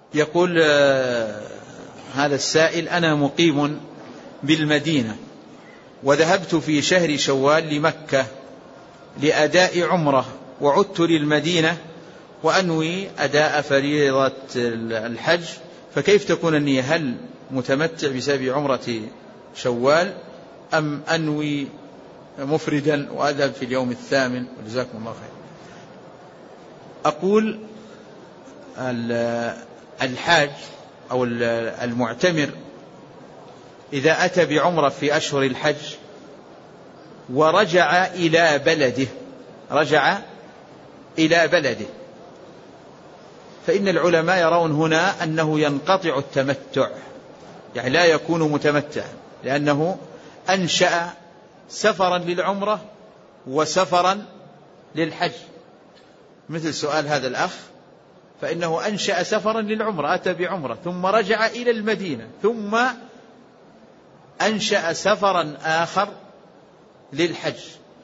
يقول هذا السائل: أنا مقيم بالمدينة وذهبت في شهر شوال لمكة لأداء عمرة، وعدت للمدينة وأنوي أداء فريضة الحج، فكيف تكون النية؟ هل متمتع بسبب عمرة شوال أم أنوي مفردا وأذهب في اليوم الثامن؟ وجزاكم الله خير. أقول الحاج أو المعتمر إذا أتى بعمرة في أشهر الحج ورجع إلى بلده فإن العلماء يرون هنا أنه ينقطع التمتع، يعني لا يكون متمتعا، لأنه أنشأ سفرا للعمرة وسفرا للحج. مثل سؤال هذا الأخ، فإنه أنشأ سفرا للعمرة، أتى بعمرة ثم رجع إلى المدينة ثم أنشأ سفرا آخر للحج،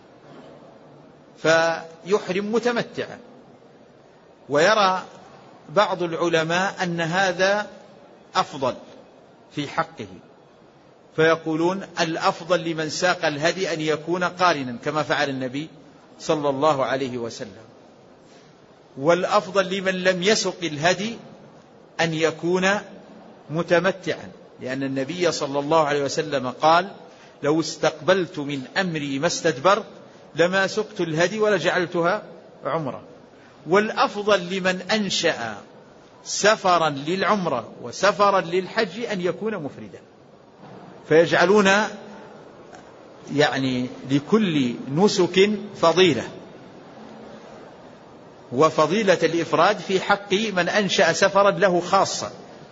فيحرم متمتعا. ويرى بعض العلماء أن هذا أفضل في حقه، فيقولون الأفضل لمن ساق الهدي أن يكون قارنا كما فعل النبي صلى الله عليه وسلم، والأفضل لمن لم يسق الهدي أن يكون متمتعا، لأن النبي صلى الله عليه وسلم قال: لو استقبلت من أمري ما استدبرت لما سقت الهدي ولجعلتها عمرة. والأفضل لمن أنشأ سفرا للعمرة وسفرا للحج أن يكون مفردا، فيجعلون يعني لكل نسك فضيلة، وفضيلة الإفراد في حق من أنشأ سفرا له خاصة،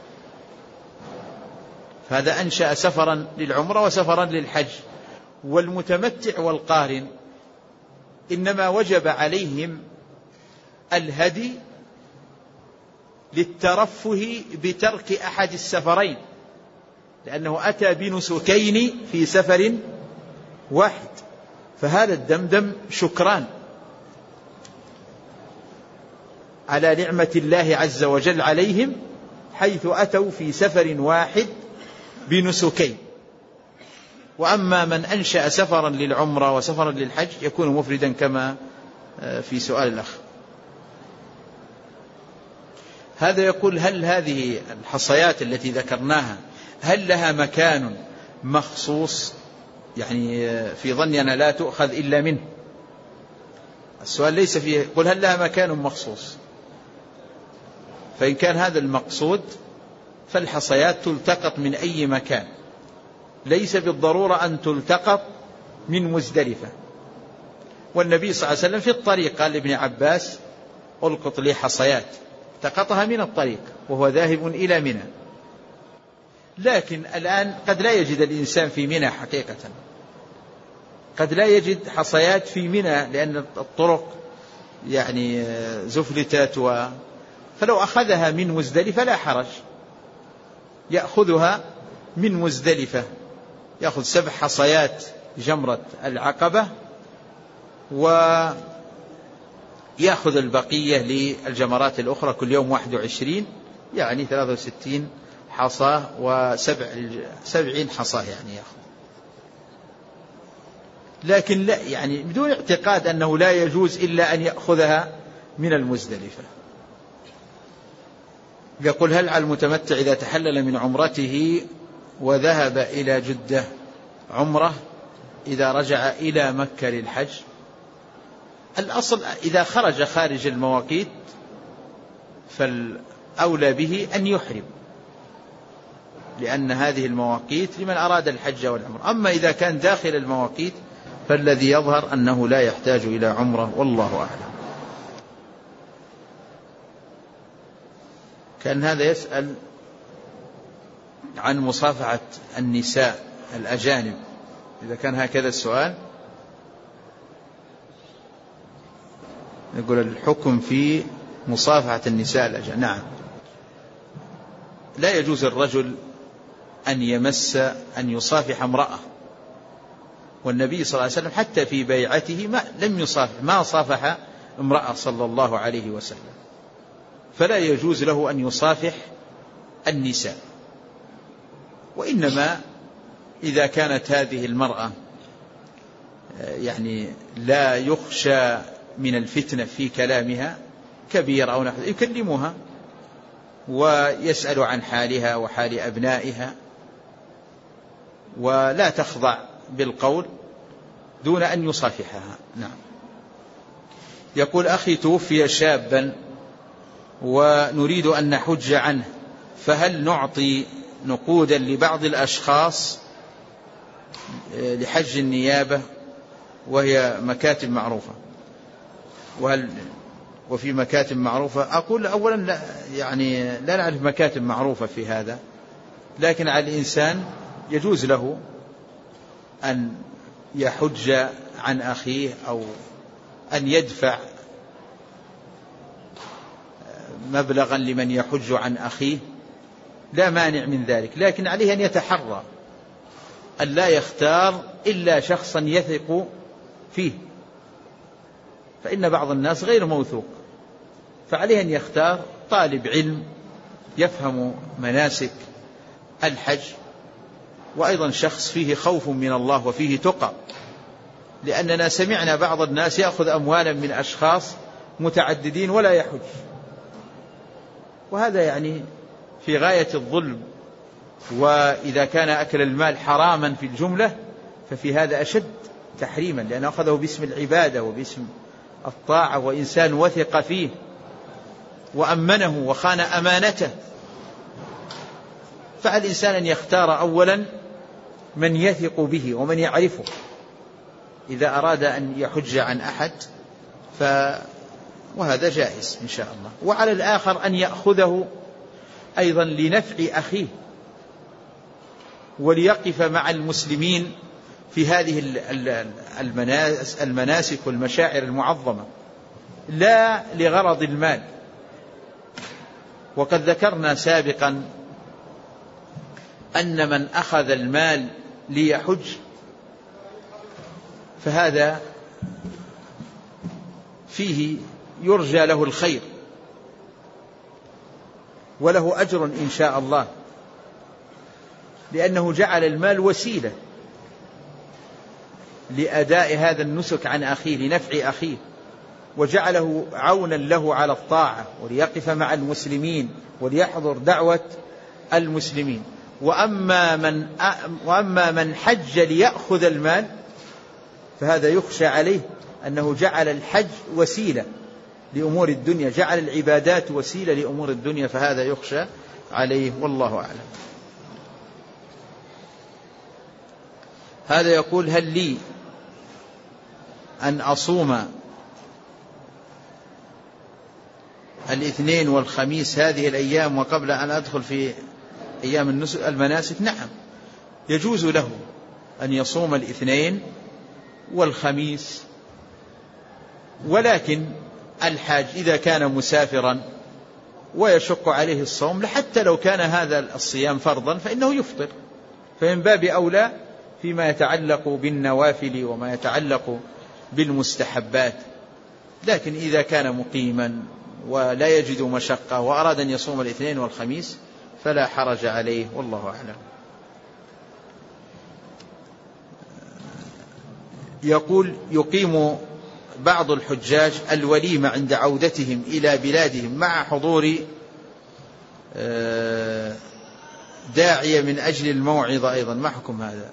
فهذا أنشأ سفرا للعمرة وسفرا للحج. والمتمتع والقارن إنما وجب عليهم الهدي للترفه بترك أحد السفرين، لأنه أتى بنسكين في سفر واحد، فهذا الدم شكران على نعمة الله عز وجل عليهم، حيث أتوا في سفر واحد بنسكين. وأما من أنشأ سفرا للعمرة وسفرا للحج يكون مفردا كما في سؤال الأخ. هذا يقول: هل هذه الحصيات التي ذكرناها هل لها مكان مخصوص؟ يعني في ظننا لا تؤخذ إلا منه. السؤال ليس فيه، قل هل لها مكان مخصوص؟ فإن كان هذا المقصود فالحصيات تلتقط من أي مكان، ليس بالضرورة أن تلتقط من مزدلفة. والنبي صلى الله عليه وسلم في الطريق قال لابن عباس: ألقط لي حصيات، التقطها من الطريق وهو ذاهب إلى منى. لكن الآن قد لا يجد الإنسان في منى حقيقة، قد لا يجد حصيات في منى لأن الطرق يعني زفلتات، فلو أخذها من مزدلفة لا حرج، يأخذها من مزدلفة، يأخذ 7 حصيات جمرة العقبة ويأخذ البقية للجمرات الأخرى كل يوم 21، يعني 63 حصاة و70 حصاة يعني يأخذ. لكن لا، يعني بدون اعتقاد أنه لا يجوز إلا أن يأخذها من المزدلفة. يقول: هل على المتمتع إذا تحلل من عمرته وذهب إلى جدة عمرة إذا رجع إلى مكة للحج؟ الأصل إذا خارج المواقيت فالأولى به أن يحرم، لأن هذه المواقيت لمن أراد الحج والعمرة. أما إذا كان داخل المواقيت فالذي يظهر أنه لا يحتاج إلى عمرة، والله أعلم. كان هذا يسأل عن مصافحة النساء الأجانب، إذا كان هكذا السؤال يقول: الحكم في مصافحة النساء الأجانب. نعم، لا يجوز الرجل أن يصافح امرأة، والنبي صلى الله عليه وسلم حتى في بيعته ما صافح امرأة صلى الله عليه وسلم، فلا يجوز له أن يصافح النساء. وإنما إذا كانت هذه المرأة يعني لا يخشى من الفتنة في كلامها كبير أو نحو، يكلمها ويسأل عن حالها وحال أبنائها، ولا تخضع بالقول دون أن يصافحها. نعم. يقول: أخي توفي شابا ونريد أن نحج عنه، فهل نعطي نقودا لبعض الأشخاص لحج النيابة وهي مكاتب معروفة؟ وفي مكاتب معروفة؟ أقول أولا لا، يعني لا نعرف مكاتب معروفة في هذا، لكن على الإنسان يجوز له أن يحج عن أخيه أو أن يدفع مبلغا لمن يحج عن أخيه، لا مانع من ذلك، لكن عليه أن يتحرى أن لا يختار إلا شخصا يثق فيه، فإن بعض الناس غير موثوق، فعليه أن يختار طالب علم يفهم مناسك الحج، وأيضا شخص فيه خوف من الله وفيه تقى، لأننا سمعنا بعض الناس يأخذ أموالا من أشخاص متعددين ولا يحج، وهذا يعني في غاية الظلم. وإذا كان أكل المال حراما في الجملة ففي هذا أشد تحريما، لأنه أخذه باسم العبادة وباسم الطاعة، وإنسان وثق فيه وأمنه وخان أمانته، فالإنسان أن يختار أولا من يثق به ومن يعرفه إذا أراد أن يحج عن أحد، وهذا جائز إن شاء الله. وعلى الآخر أن يأخذه أيضا لنفع أخيه وليقف مع المسلمين في هذه المناسك والمشاعر المعظمة، لا لغرض المال. وقد ذكرنا سابقا أن من أخذ المال ليحج فهذا فيه يرجى له الخير وله أجر إن شاء الله، لأنه جعل المال وسيلة لأداء هذا النسك عن أخيه لنفع أخيه، وجعله عونا له على الطاعة وليقف مع المسلمين وليحضر دعوة المسلمين. وأما من حج ليأخذ المال فهذا يخشى عليه أنه جعل الحج وسيلة لأمور الدنيا، جعل العبادات وسيلة لأمور الدنيا، فهذا يخشى عليه، والله أعلم. هذا يقول: هل لي أن أصوم الاثنين والخميس هذه الأيام وقبل أن أدخل في أيام المناسك؟ نعم، يجوز له أن يصوم الاثنين والخميس، ولكن الحاج إذا كان مسافرا ويشق عليه الصوم حتى لو كان هذا الصيام فرضا فإنه يفطر، فمن باب أولى فيما يتعلق بالنوافل وما يتعلق بالمستحبات. لكن إذا كان مقيما ولا يجد مشقة وأراد أن يصوم الاثنين والخميس فلا حرج عليه، والله أعلم. يقول: يقيم بعض الحجاج الوليمة عند عودتهم إلى بلادهم مع حضور داعية من أجل الموعظة أيضا، ما حكم هذا؟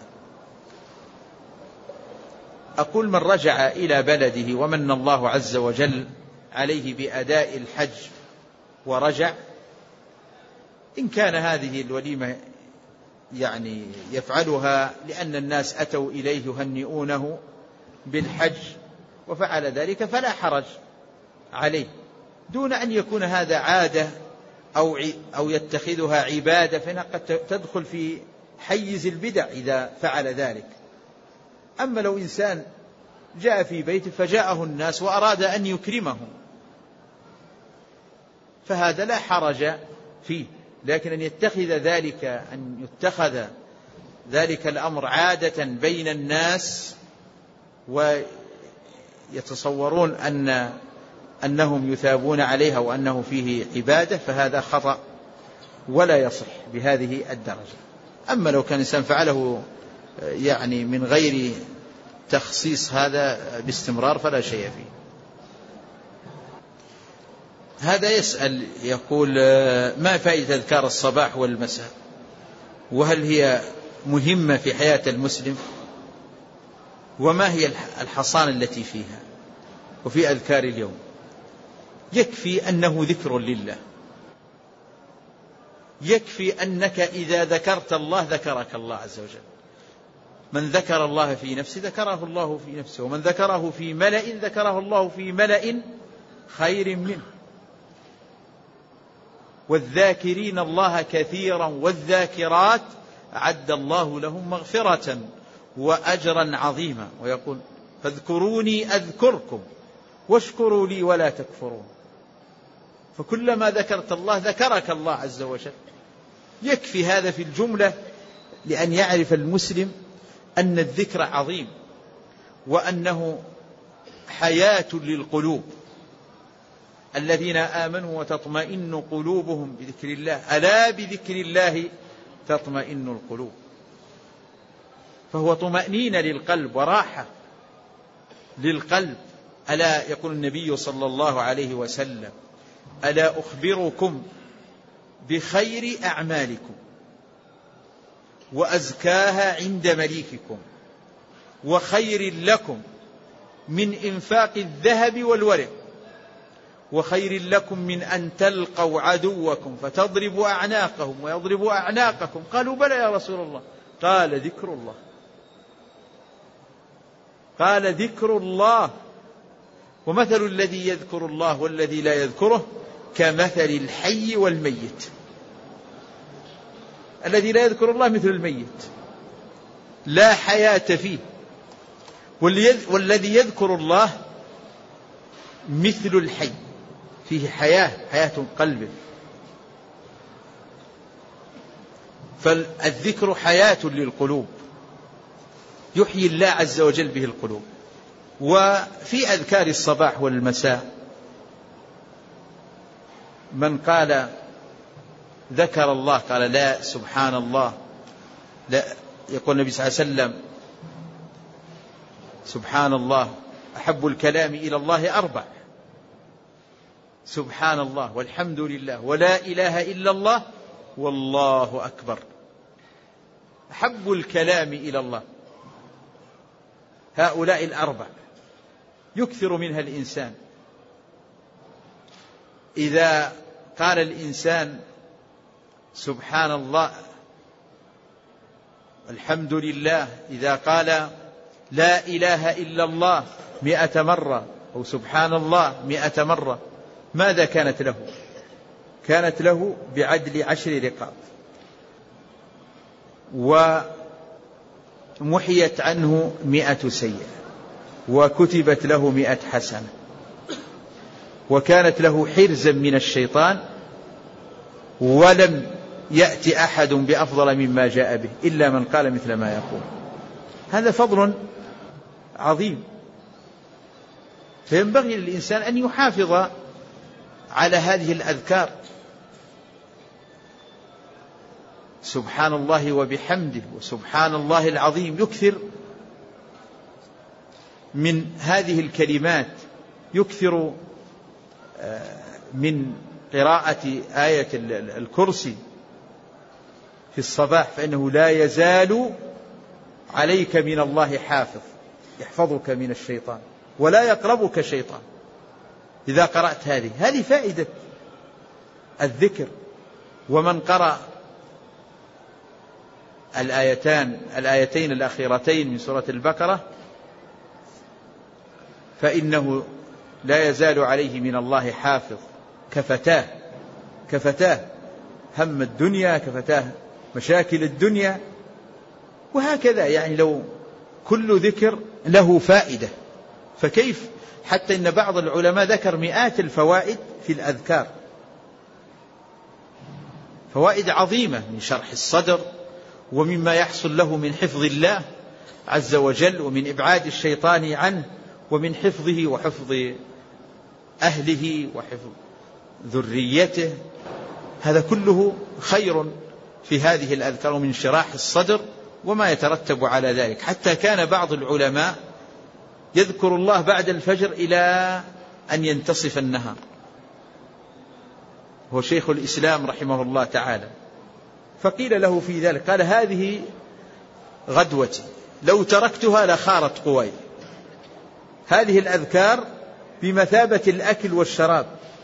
أقول: من رجع إلى بلده ومن الله عز وجل عليه بأداء الحج ورجع، إن كان هذه الوليمة يعني يفعلها لأن الناس أتوا إليه يهنئونه بالحج وفعل ذلك فلا حرج عليه، دون أن يكون هذا عادة أو يتخذها عبادة، فإنها قد تدخل في حيز البدع إذا فعل ذلك. أما لو إنسان جاء في بيته فجاءه الناس وأراد أن يكرمهم فهذا لا حرج فيه، لكن أن يتخذ ذلك الأمر عادة بين الناس ويتصورون أنهم يثابون عليها وأنه فيه عبادة، فهذا خطأ ولا يصح بهذه الدرجة. أما لو كان الإنسان فعله يعني من غير تخصيص هذا باستمرار فلا شيء فيه. هذا يسأل يقول: ما فائدة أذكار الصباح والمساء؟ وهل هي مهمة في حياة المسلم؟ وما هي الحصانة التي فيها وفي أذكار اليوم؟ يكفي أنه ذكر لله، يكفي أنك إذا ذكرت الله ذكرك الله عز وجل. من ذكر الله في نفسه ذكره الله في نفسه، ومن ذكره في ملأ ذكره الله في ملأ خير منه. والذاكرين الله كثيرا والذاكرات أعد الله لهم مغفرة وأجرا عظيما. ويقول: فاذكروني أذكركم واشكروا لي ولا تكفرون. فكلما ذكرت الله ذكرك الله عز وجل. يكفي هذا في الجملة لأن يعرف المسلم أن الذكر عظيم، وأنه حياة للقلوب. الذين آمنوا وتطمئن قلوبهم بذكر الله، ألا بذكر الله تطمئن القلوب. فهو طمأنينة للقلب وراحة للقلب. ألا يقول النبي صلى الله عليه وسلم: ألا أخبركم بخير أعمالكم وأزكاها عند مليككم وخير لكم من إنفاق الذهب والورق وخير لكم من أن تلقوا عدوكم فتضربوا أعناقهم ويضربوا أعناقكم. قالوا: بلى يا رسول الله. قال: ذكر الله. قال: ذكر الله. ومثل الذي يذكر الله والذي لا يذكره كمثل الحي والميت. الذي لا يذكر الله مثل الميت لا حياة فيه، والذي يذكر الله مثل الحي فيه حياة قلبه. فالذكر حياة للقلوب، يحيي الله عز وجل به القلوب. وفي أذكار الصباح والمساء من قال ذكر الله قال: لا سبحان الله. لا، يقول النبي صلى الله عليه وسلم: سبحان الله أحب الكلام إلى الله 4: سبحان الله والحمد لله ولا إله إلا الله والله أكبر. أحب الكلام إلى الله هؤلاء 4 يكثر منها الإنسان. إذا قال الإنسان سبحان الله الحمد لله، إذا قال لا إله إلا الله 100 مرة أو سبحان الله 100 مرة، ماذا كانت له؟ كانت له بعدل 10 رقاب، ومحيت عنه 100 سيئة، وكتبت له 100 حسنة، وكانت له حرزا من الشيطان، ولم يأتي أحد بأفضل مما جاء به إلا من قال مثل ما يقول. هذا فضل عظيم. فينبغي للإنسان أن يحافظ على هذه الأذكار، سبحان الله وبحمده وسبحان الله العظيم. يكثر من هذه الكلمات، يكثر من قراءة آية الكرسي في الصباح، فإنه لا يزال عليك من الله حافظ يحفظك من الشيطان ولا يقربك شيطان. إذا قرأت هذه فائدة الذكر. ومن قرأ الآيتين الأخيرتين من سورة البقرة فإنه لا يزال عليه من الله حافظ. كفتاه هم الدنيا، كفتاه مشاكل الدنيا، وهكذا. يعني لو كل ذكر له فائدة، فكيف حتى إن بعض العلماء ذكر مئات الفوائد في الأذكار، فوائد عظيمة من شرح الصدر، ومما يحصل له من حفظ الله عز وجل، ومن إبعاد الشيطان عنه، ومن حفظه وحفظ أهله وحفظ ذريته هذا كله خير في هذه الأذكار ومن انشراح الصدر وما يترتب على ذلك. حتى كان بعض العلماء يذكر الله بعد الفجر إلى أن ينتصف النهار، هو شيخ الإسلام رحمه الله تعالى. فقيل له في ذلك قال: هذه غدوتي، لو تركتها لخارت قواي. هذه الأذكار بمثابة الأكل والشراب،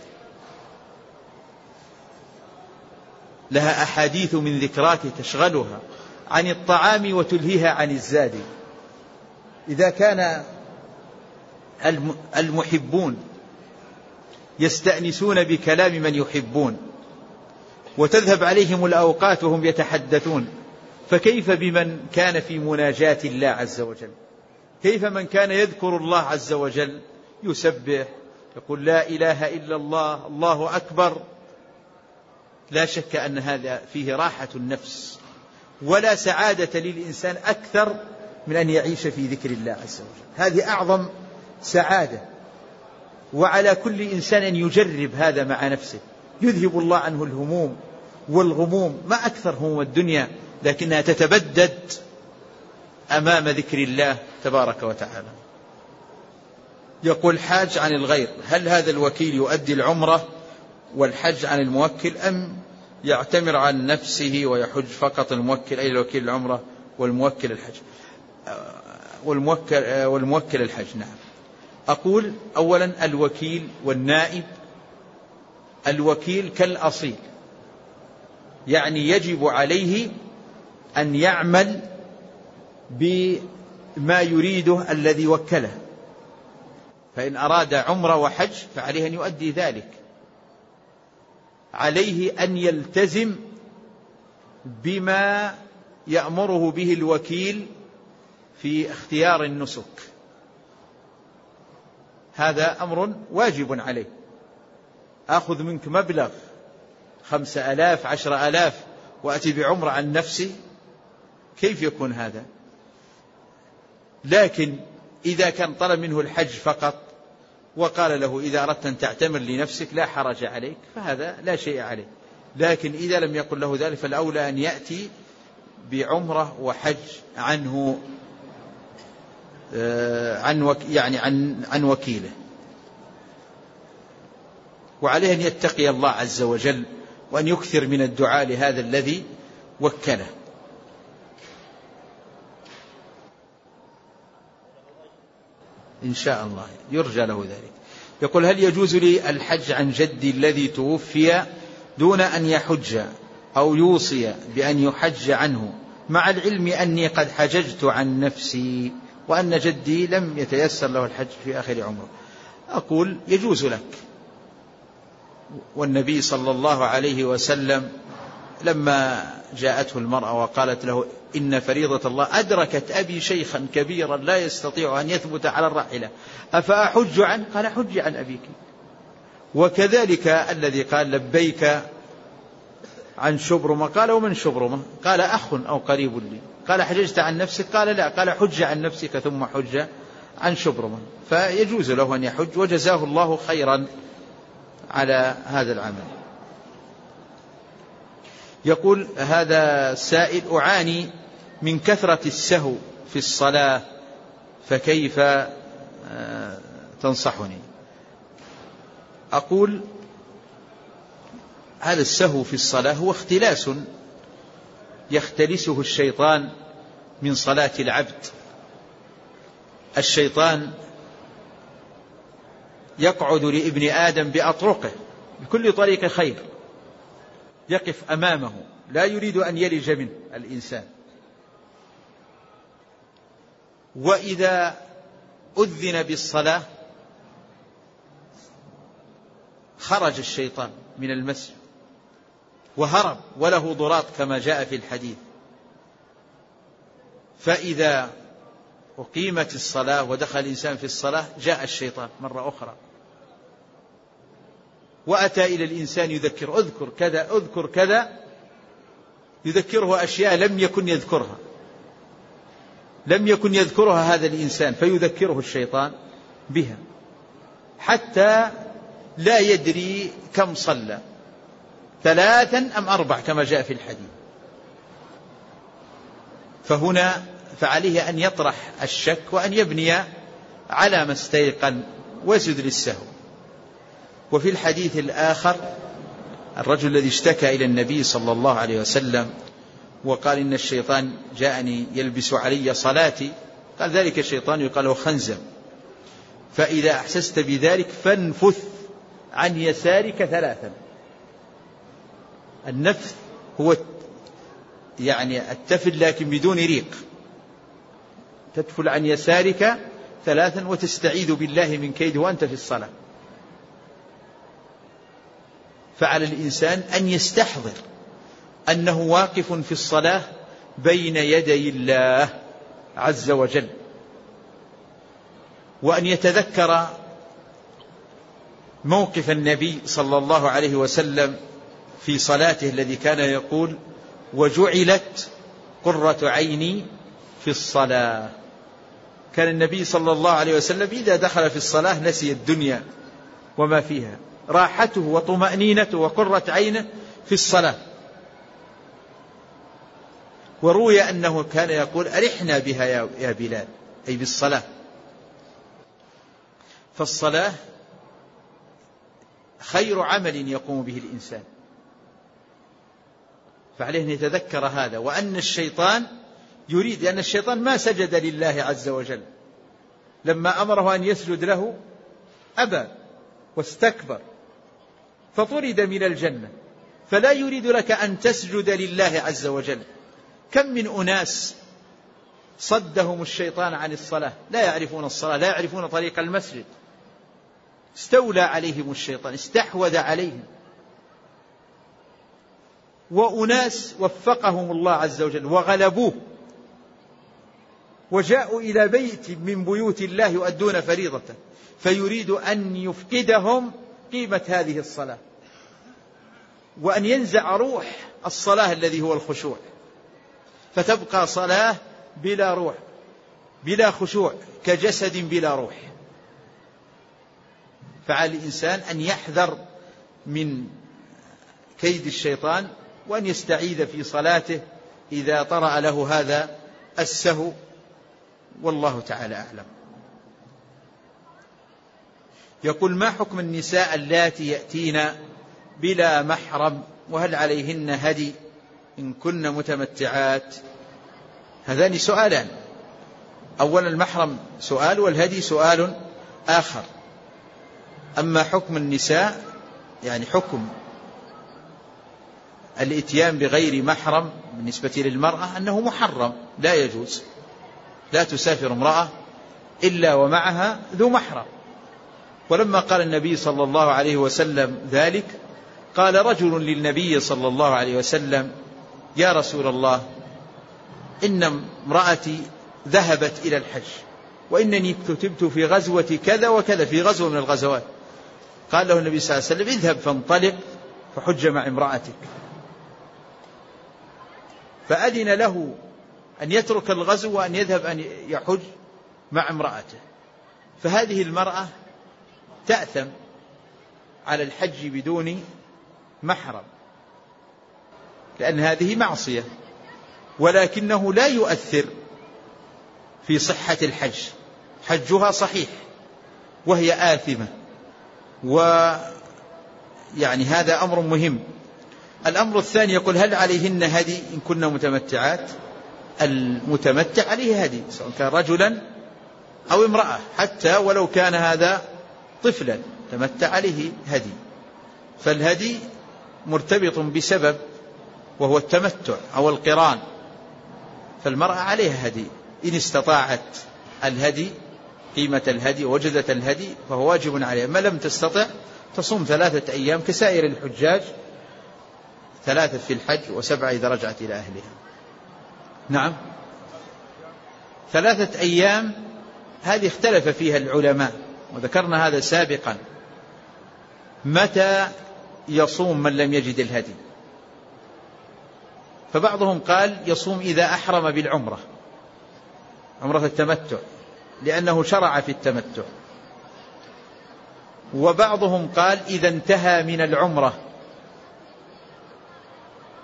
لها أحاديث من ذكراك تشغلها عن الطعام وتلهيها عن الزاد. إذا كان المحبون يستأنسون بكلام من يحبون وتذهب عليهم الأوقات وهم يتحدثون، فكيف بمن كان في مناجاة الله عز وجل؟ كيف من كان يذكر الله عز وجل يسبح يقول لا إله إلا الله، الله أكبر؟ لا شك أن هذا فيه راحة النفس، ولا سعادة للإنسان أكثر من أن يعيش في ذكر الله عز وجل. هذه أعظم سعادة، وعلى كل إنسان أن يجرب هذا مع نفسه. يذهب الله عنه الهموم والغموم، ما أكثر هموم الدنيا، لكنها تتبدد أمام ذكر الله تبارك وتعالى. يقول: حاج عن الغير، هل هذا الوكيل يؤدي العمرة والحج عن الموكل، أم يعتمر عن نفسه ويحج فقط الموكل، أي الوكيل العمرة والموكل الحج؟ والموكل الحج. نعم. أقول أولا الوكيل والنائب. الوكيل كالأصيل، يعني يجب عليه أن يعمل بما يريده الذي وكله، فإن أراد عمرة وحج فعليه أن يؤدي ذلك. عليه أن يلتزم بما يأمره به الوكيل في اختيار النسك، هذا أمر واجب عليه. أخذ منك مبلغ 5,000 10,000 وأتي بعمرة عن نفسي، كيف يكون هذا؟ لكن إذا كان طلب منه الحج فقط وقال له إذا أردت أن تعتمر لنفسك لا حرج عليك، فهذا لا شيء عليه. لكن إذا لم يقل له ذلك فالأولى أن يأتي بعمرة وحج عنه، عن وكيله. وعليه أن يتقي الله عز وجل وأن يكثر من الدعاء لهذا الذي وكله. إن شاء الله يرجى له ذلك. يقول: هل يجوز لي الحج عن جدي الذي توفي دون أن يحج، أو يوصي بأن يحج عنه، مع العلم أني قد حججت عن نفسي وأن جدي لم يتيسر له الحج في آخر عمره؟ أقول: يجوز لك. والنبي صلى الله عليه وسلم لما جاءته المرأة وقالت له إن فريضة الله أدركت أبي شيخا كبيرا لا يستطيع أن يثبت على الراحلة أفأحج عنه؟ قال: حج عن أبيك. وكذلك الذي قال لبيك عن شبرمة، قال: ومن شبرمة؟ قال: أخ أو قريب لي. قال: حججت عن نفسك؟ قال: لا. قال: حج عن نفسك ثم حج عن شبرمة. فيجوز له أن يحج، وجزاه الله خيرا على هذا العمل. يقول هذا السائل: أعاني من كثرة السهو في الصلاة، فكيف تنصحني؟ أقول: هذا السهو في الصلاة هو اختلاس يختلسه الشيطان من صلاة العبد. الشيطان يقعد لابن آدم بأطرقه، بكل طريق خير يقف أمامه، لا يريد أن يلج منه الإنسان. وإذا أذن بالصلاة خرج الشيطان من المسجد وهرب، وله ضراط كما جاء في الحديث. فإذا أقيمت الصلاة ودخل الإنسان في الصلاة جاء الشيطان مرة أخرى وأتى إلى الإنسان يذكر: اذكر كذا اذكر كذا، يذكره أشياء لم يكن يذكرها هذا الإنسان، فيذكره الشيطان بها حتى لا يدري كم صلى، 3 أم 4 كما جاء في الحديث. فهنا فعليه أن يطرح الشك وأن يبني على ما استيقن ويسجد للسهو. وفي الحديث الآخر الرجل الذي اشتكى إلى النبي صلى الله عليه وسلم وقال إن الشيطان جاءني يلبس علي صلاتي، قال ذلك الشيطان يقال له خنزم، فإذا أحسست بذلك فانفث عن يسارك 3. النفث هو يعني التفل لكن بدون ريق، تدفل عن يسارك 3 وتستعيذ بالله من كيده وأنت في الصلاة. فعلى الإنسان أن يستحضر أنه واقف في الصلاة بين يدي الله عز وجل، وأن يتذكر موقف النبي صلى الله عليه وسلم في صلاته الذي كان يقول وجعلت قرة عيني في الصلاة. كان النبي صلى الله عليه وسلم إذا دخل في الصلاة نسي الدنيا وما فيها، راحته وطمأنينته وقرة عينه في الصلاة. وروي أنه كان يقول أرحنا بها يا بلال، أي بالصلاة. فالصلاة خير عمل يقوم به الإنسان، فعليه أن يتذكر هذا، وأن الشيطان يريد، لأن الشيطان ما سجد لله عز وجل، لما أمره أن يسجد له أبى واستكبر فطرد من الجنة، فلا يريد لك أن تسجد لله عز وجل. كم من أناس صدهم الشيطان عن الصلاة، لا يعرفون الصلاة، لا يعرفون طريق المسجد، استولى عليهم الشيطان، استحوذ عليهم. وأناس وفقهم الله عز وجل وغلبوه وجاءوا إلى بيت من بيوت الله يؤدون فريضته، فيريد أن يفقدهم قيمة هذه الصلاة، وأن ينزع روح الصلاة الذي هو الخشوع، فتبقى صلاة بلا روح بلا خشوع كجسد بلا روح. فعلى الإنسان أن يحذر من كيد الشيطان، وأن يستعيذ في صلاته إذا طرأ له هذا السهو، والله تعالى أعلم. يقول ما حكم النساء اللاتي يأتين بلا محرم، وهل عليهن هدي إن كن متمتعات؟ هذان سؤالان، أولا المحرم سؤال والهدي سؤال آخر. أما حكم النساء يعني حكم الإتيان بغير محرم بالنسبة للمرأة أنه محرم لا يجوز، لا تسافر امرأة إلا ومعها ذو محرم. ولما قال النبي صلى الله عليه وسلم ذلك قال رجل للنبي صلى الله عليه وسلم يا رسول الله إن امرأتي ذهبت إلى الحج وإنني كتبت في غزوة كذا وكذا، في غزوة من الغزوات. قال له النبي صلى الله عليه وسلم اذهب فانطلق فحج مع امرأتك، فأذن له أن يترك الغزو وأن يذهب أن يحج مع امرأته. فهذه المرأة تأثم على الحج بدون محرم، لأن هذه معصية، ولكنه لا يؤثر في صحة الحج، حجها صحيح وهي آثمة. ويعني هذا أمر مهم. الأمر الثاني يقول هل عليهن هدي إن كنا متمتعات؟ المتمتع عليه هدي سواء كان رجلا أو امرأة، حتى ولو كان هذا طفلا تمتع عليه هدي. فالهدي مرتبط بسبب وهو التمتع أو القران، فالمرأة عليها هدي إن استطاعت الهدي قيمة الهدي ووجدت الهدي فهو واجب عليها. ما لم تستطع تصوم 3 أيام كسائر الحجاج، 3 في الحج و7 إذا رجعت إلى أهلها. نعم 3 أيام هذه اختلف فيها العلماء وذكرنا هذا سابقا. متى يصوم من لم يجد الهدي؟ فبعضهم قال يصوم إذا أحرم بالعمرة، عمرة التمتع، لأنه شرع في التمتع. وبعضهم قال إذا انتهى من العمرة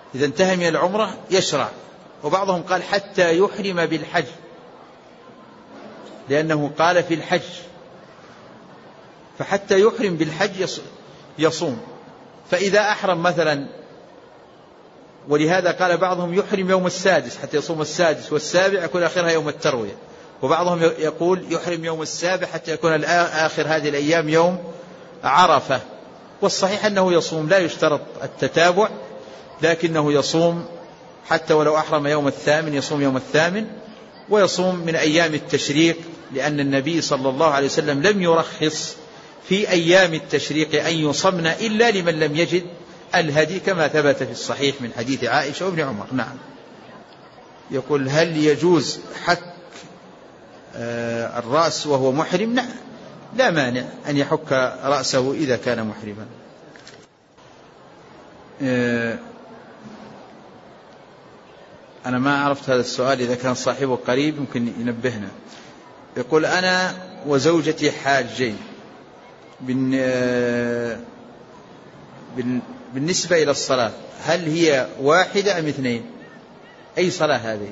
إذا انتهى من العمرة يشرع. وبعضهم قال حتى يحرم بالحج، لأنه قال في الحج، فحتى يحرم بالحج يصوم. فإذا أحرم مثلا، ولهذا قال بعضهم يحرم يوم السادس حتى يصوم السادس والسابع يكون آخرها يوم التروية، وبعضهم يقول يحرم يوم السابع حتى يكون آخر هذه الأيام يوم عرفة. والصحيح أنه يصوم، لا يشترط التتابع، لكنه يصوم حتى ولو أحرم يوم الثامن يصوم يوم الثامن، ويصوم من أيام التشريق، لأن النبي صلى الله عليه وسلم لم يرخص في أيام التشريق أن يصمن إلا لمن لم يجد الهدي، كما ثبت في الصحيح من حديث عائشة وابن عمر. نعم. يقول هل يجوز حك الرأس وهو محرم؟ نعم، لا مانع أن يحك رأسه إذا كان محرما. أنا ما عرفت هذا السؤال، إذا كان صاحبه قريب يمكن ينبهنا. يقول أنا وزوجتي حاجين، بالنسبة إلى الصلاة هل هي واحدة أم اثنين؟ أي صلاة هذه؟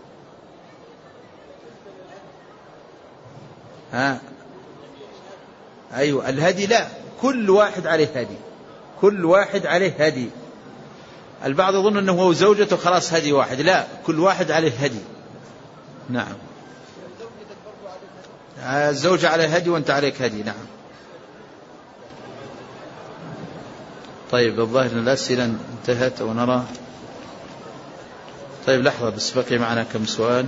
أيوة الهدي، لا، كل واحد عليه هدي، كل واحد عليه هدي. البعض يظن أنه هو زوجته خلاص هدي واحد، لا، كل واحد عليه هدي. نعم، الزوجة عليه هدي وأنت عليك هدي. نعم. طيب، الظاهر أن الأسئلة انتهت أو نرى. طيب لحظة بس، بقي معنا كم سؤال.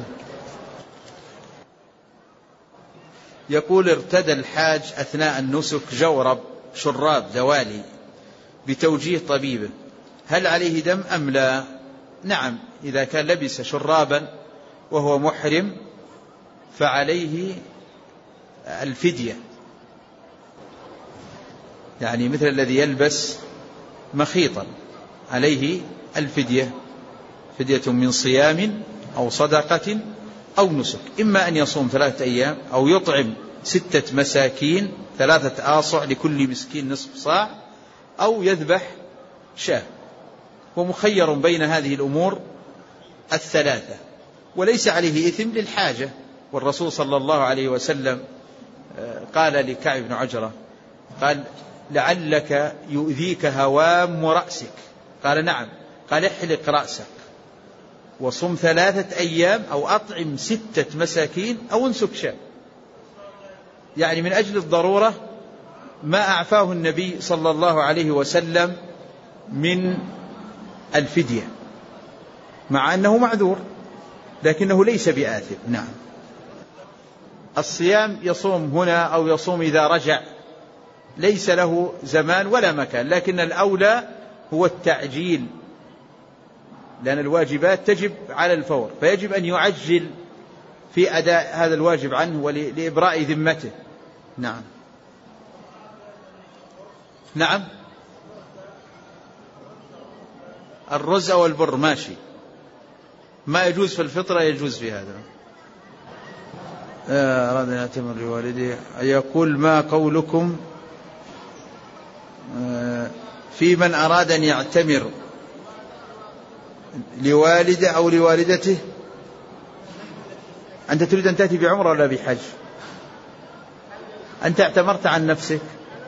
يقول ارتدى الحاج أثناء النسك جورب شراب دوالي بتوجيه طبيبه، هل عليه دم أم لا؟ نعم، إذا كان لبس شرابا وهو محرم فعليه الفدية، يعني مثل الذي يلبس مخيطا عليه الفدية، فدية من صيام أو صدقة أو نسك، إما أن يصوم 3 أيام أو يطعم 6 مساكين 3 آصع لكل مسكين نصف صاع، أو يذبح شاة، ومخير بين هذه الأمور الثلاثة، وليس عليه إثم للحاجة. والرسول صلى الله عليه وسلم قال لكعب بن عجرة، قال لعلك يؤذيك هوام رأسك، قال نعم، قال احلق رأسك وصم 3 أيام أو أطعم 6 مساكين أو انسك شاة، يعني من أجل الضرورة ما أعفاه النبي صلى الله عليه وسلم من الفدية، مع أنه معذور لكنه ليس بآثم. نعم. الصيام يصوم هنا أو يصوم إذا رجع، ليس له زمان ولا مكان، لكن الأولى هو التعجيل، لأن الواجبات تجب على الفور، فيجب أن يعجل في أداء هذا الواجب عنه ولإبراء ذمته. نعم. نعم، الرز أو البر ماشي، ما يجوز في الفطرة يجوز في هذا. أراد أن يعتمر لوالديه، يقول ما قولكم في من أراد أن يعتمر لوالده أو لوالدته؟ أنت تريد أن تأتي بعمرة ولا بحج؟ أنت اعتمرت عن نفسك؟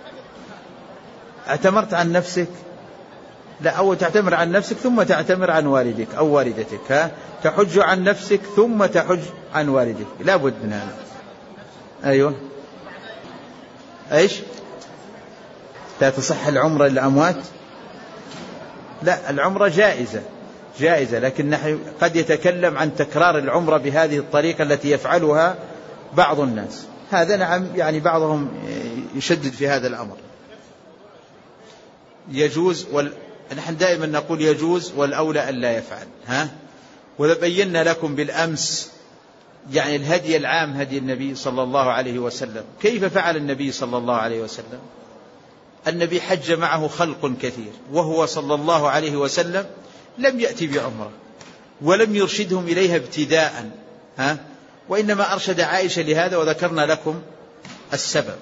اعتمرت عن نفسك؟ لا، أول تعتمر عن نفسك ثم تعتمر عن والدك أو والدتك، تحج عن نفسك ثم تحج عن والدك، لا بد من هذا. أيوة، إيش؟ لا تصح العمرة للأموات؟ لا، العمرة جائزة، لكن نحن قد يتكلم عن تكرار العمرة بهذه الطريقة التي يفعلها بعض الناس، هذا نعم، يعني بعضهم يشدد في هذا الأمر. يجوز نحن دائما نقول يجوز والأولى أن لا يفعل. وبينا لكم بالأمس يعني الهدي العام هدي النبي صلى الله عليه وسلم. كيف فعل النبي صلى الله عليه وسلم؟ النبي حج معه خلق كثير، وهو صلى الله عليه وسلم لم يأتي بعمرة ولم يرشدهم إليها ابتداء، وإنما أرشد عائشة لهذا، وذكرنا لكم السبب.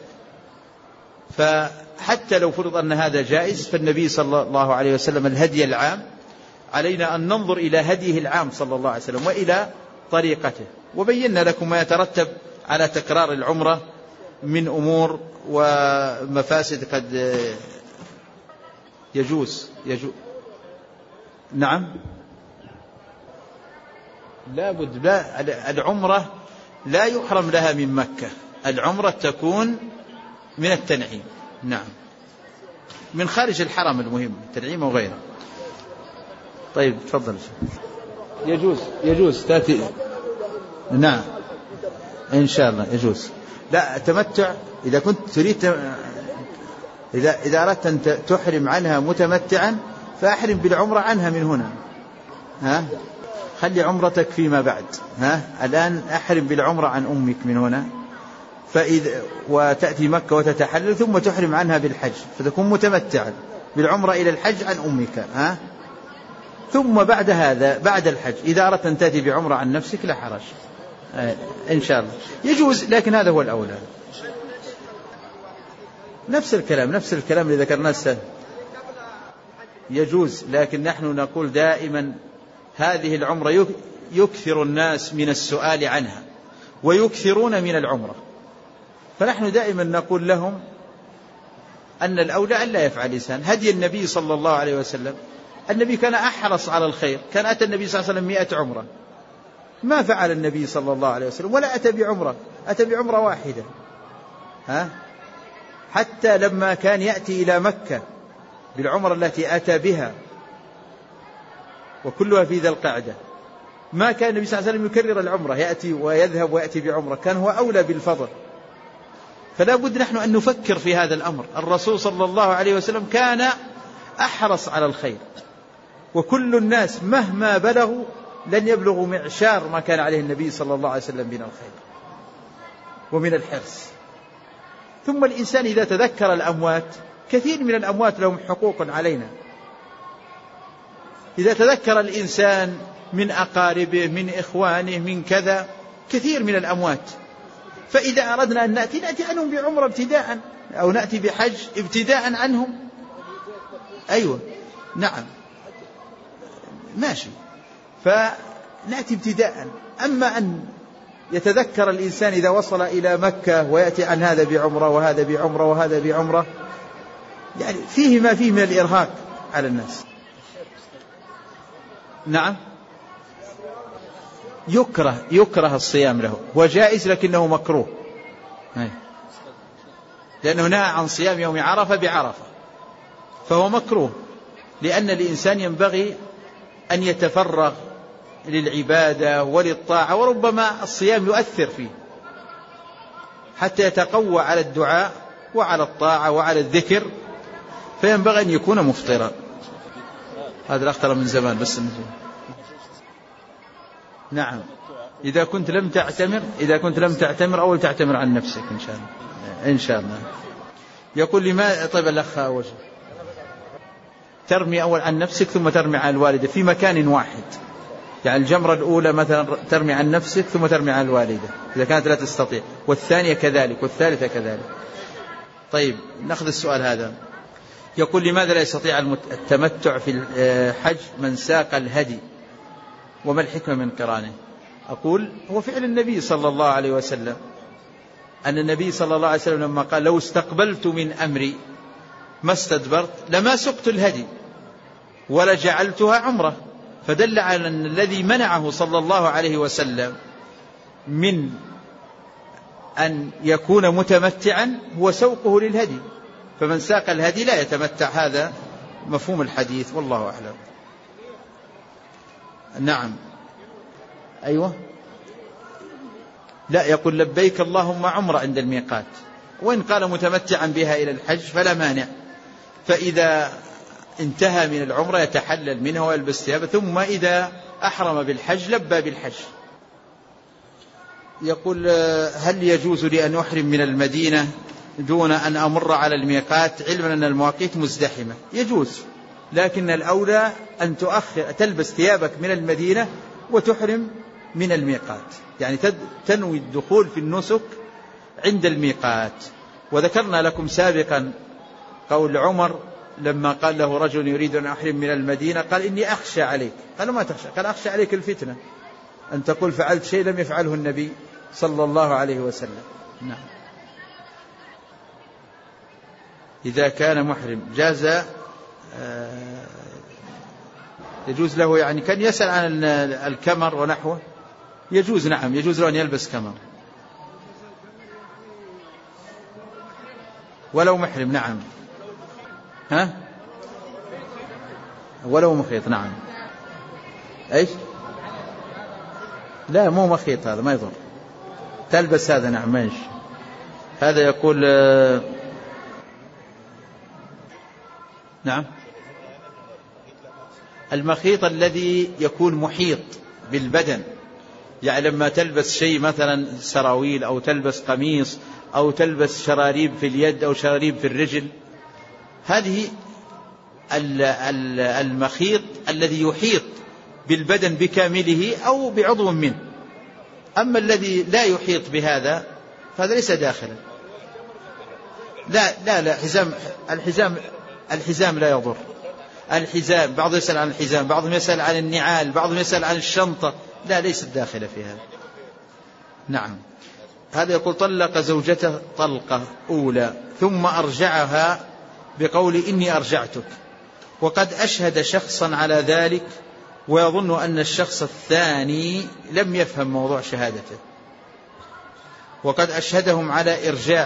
فحتى لو فرض أن هذا جائز، فالنبي صلى الله عليه وسلم الهدي العام علينا أن ننظر إلى هديه العام صلى الله عليه وسلم وإلى طريقته، وبينا لكم ما يترتب على تكرار العمرة من أمور ومفاسد قد يجوز. نعم، لا بد، لا، العمرة لا يحرم لها من مكة، العمرة تكون من التنعيم. نعم، من خارج الحرم، المهم التنعيم وغيره. طيب تفضل. يجوز تأتي. نعم إن شاء الله يجوز. لا، تمتع إذا كنت تريد، إذا أردت أن تحرم عنها متمتعا فأحرم بالعمرة عنها من هنا. خلي عمرتك فيما بعد. الآن أحرم بالعمرة عن أمك من هنا، وتأتي مكة وتتحلل ثم تحرم عنها بالحج، فتكون متمتعا بالعمرة إلى الحج عن أمك. ثم بعد هذا، بعد الحج، إذا أردت أن تأتي بعمرة عن نفسك لا حرج إن شاء الله يجوز، لكن هذا هو الأولى. نفس الكلام اللي ذكرناه السنة يجوز، لكن نحن نقول دائما هذه العمرة يكثر الناس من السؤال عنها ويكثرون من العمرة، فنحن دائما نقول لهم أن الأولى أن لا يفعل الإنسان. هدي النبي صلى الله عليه وسلم، النبي كان أحرص على الخير، كان أتى النبي صلى الله عليه وسلم 100 عمرة، ما فعل النبي صلى الله عليه وسلم ولا أتى بعمرة، أتى بعمرة واحدة. حتى لما كان يأتي إلى مكة بالعمرة التي أتى بها وكلها في ذي القعدة، ما كان النبي صلى الله عليه وسلم يكرر العمرة، يأتي ويذهب ويأتي بعمرة، كان هو أولى بالفضل. فلا بد نحن أن نفكر في هذا الأمر. الرسول صلى الله عليه وسلم كان أحرص على الخير، وكل الناس مهما بلغوا لن يبلغوا معشار ما كان عليه النبي صلى الله عليه وسلم من الخير ومن الحرص. ثم الإنسان إذا تذكر الأموات، كثير من الأموات لهم حقوق علينا، إذا تذكر الإنسان من أقاربه من إخوانه من كذا، كثير من الأموات، فإذا أردنا أن نأتي عنهم بعمرة ابتداء، أو نأتي بحج ابتداء عنهم. أيوة نعم ماشي، فنأتي ابتداء. أما أن يتذكر الإنسان إذا وصل إلى مكة ويأتي عن هذا بعمرة وهذا بعمرة وهذا بعمرة، يعني فيه ما فيه من الإرهاق على الناس. نعم، يكره الصيام له، وجائز لكنه مكروه، لأنه نهى عن صيام يوم عرفة بعرفة، فهو مكروه، لأن الإنسان ينبغي أن يتفرغ للعبادة وللطاعة، وربما الصيام يؤثر فيه حتى يتقوى على الدعاء وعلى الطاعة وعلى الذكر، فينبغي أن يكون مفطرا. هذا الأخطر من زمان بس. نعم، إذا كنت لم تعتمر أول تعتمر عن نفسك إن شاء الله. يقول لي ما طيب الأخ وجه ترمي أول عن نفسك ثم ترمي عن الوالدة في مكان واحد، يعني الجمرة الأولى مثلا ترمي عن نفسك ثم ترمي عن الوالدة إذا كانت لا تستطيع، والثانية كذلك والثالثة كذلك. طيب نأخذ السؤال هذا. يقول لماذا لا يستطيع التمتع في الحج من ساق الهدي، وما الحكمة من قرانه؟ أقول هو فعل النبي صلى الله عليه وسلم، أن النبي صلى الله عليه وسلم لما قال لو استقبلت من أمري ما استدبرت لما سقت الهدي ولا جعلتها عمرة، فدل على أن الذي منعه صلى الله عليه وسلم من أن يكون متمتعا هو سوقه للهدي، فمن ساق الهدي لا يتمتع. هذا مفهوم الحديث والله أعلم. نعم أيوة، لا يقول لبيك اللهم عمرة عند الميقات، وإن قال متمتعا بها إلى الحج فلا مانع، فإذا انتهى من العمرة يتحلل منها ويلبس ثيابه، ثم إذا أحرم بالحج لبى بالحج. يقول هل يجوز لي أن أحرم من المدينة دون أن أمر على الميقات علما أن المواقيت مزدحمة؟ يجوز، لكن الأولى أن تلبس ثيابك من المدينة وتحرم من الميقات، يعني تنوي الدخول في النسك عند الميقات. وذكرنا لكم سابقا قول عمر لما قال له رجل يريد أن أحرم من المدينة قال إني أخشى عليك. قال ما تخشى؟ قال أخشى عليك الفتنة، أن تقول فعلت شيء لم يفعله النبي صلى الله عليه وسلم. نعم. إذا كان محرم جاز يجوز له، يعني كان يسأل عن الكمر ونحوه، يجوز. نعم يجوز له أن يلبس كمر ولو محرم. نعم ها ولو مخيط. نعم ايش؟ لا مو مخيط، هذا ما يضر، تلبس هذا. نعم ماشي. هذا يقول نعم المخيط الذي يكون محيط بالبدن، يعني لما تلبس شيء مثلا سراويل أو تلبس قميص أو تلبس شراريب في اليد أو شراريب في الرجل، هذه المخيط الذي يحيط بالبدن بكامله أو بعضو منه. أما الذي لا يحيط بهذا فهذا ليس داخلا. لا الحزام لا يضر. الحزام بعض يسأل عن الحزام، بعضهم يسأل عن النعال، بعضهم يسأل عن الشنطة، لا ليست داخلة في هذا. نعم. هذا يقول طلق زوجته طلقة أولى ثم أرجعها بقول إني أرجعتك، وقد أشهد شخصا على ذلك ويظن أن الشخص الثاني لم يفهم موضوع شهادته، وقد أشهدهم على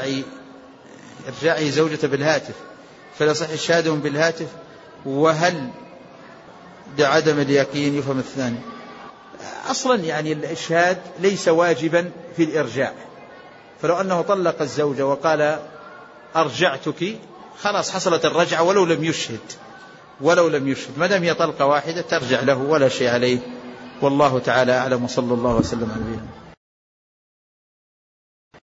إرجاع زوجته بالهاتف، فلا صح إشهادهم بالهاتف؟ وهل لعدم اليقين يفهم الثاني؟ أصلا يعني الإشهاد ليس واجبا في الإرجاع، فلو أنه طلق الزوجة وقال أرجعتك خلاص حصلت الرجعة ولو لم يشهد ما دام هي طلقة واحدة ترجع له ولا شيء عليه. والله تعالى أعلم، وصلى الله وسلم على نبينا.